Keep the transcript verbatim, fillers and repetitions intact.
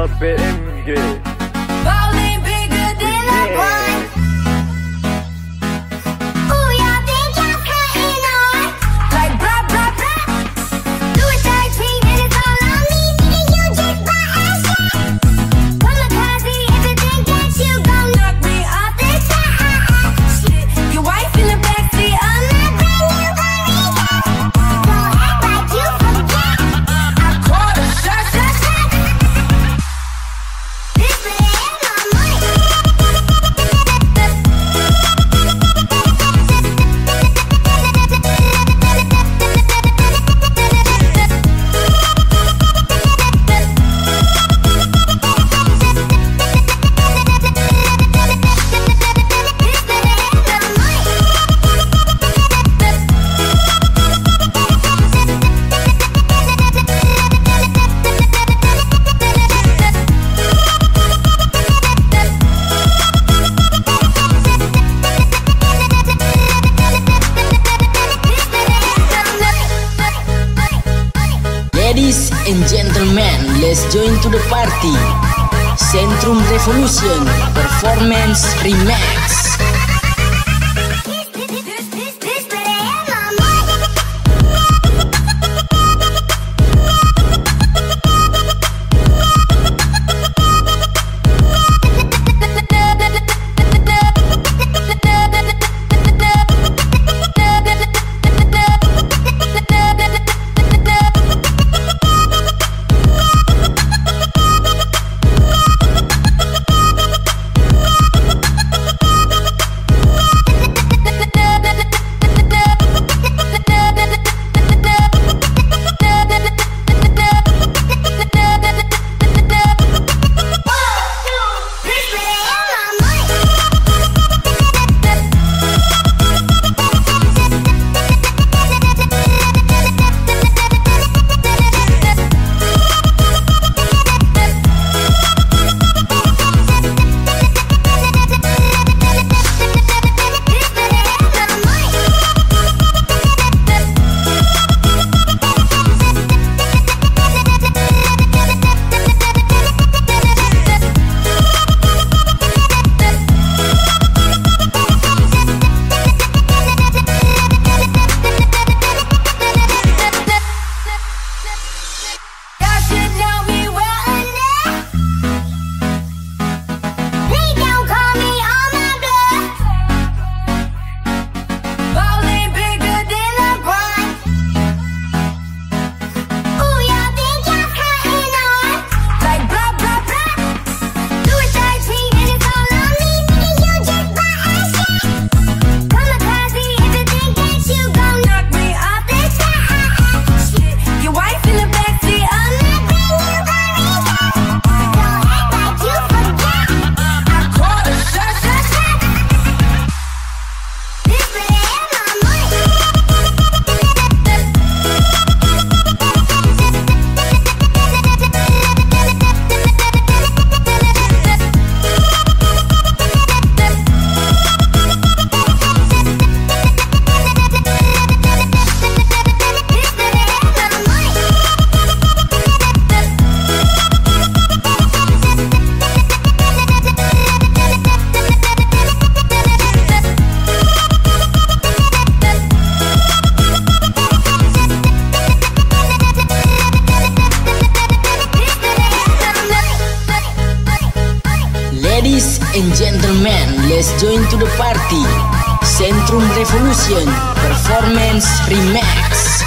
B M G. Bowling bigger than a blind. Ooh, y'all think y'all cutting on like blah blah blah. Louis thirteen and it's all on me. Nigga, you just buy ass shit. Kamikaze, if you think that you gon' knock me off this shit. Your wife in the backseat on that brand new Auriga. Don't act like you forget. I caught a shot, shot, shot. This really is my money. Ladies and gentlemen, let's join to the party. Centrum Revolution Performance Remix. Ladies and gentlemen, let's join to the party. Centrum Revolution Performance Remix.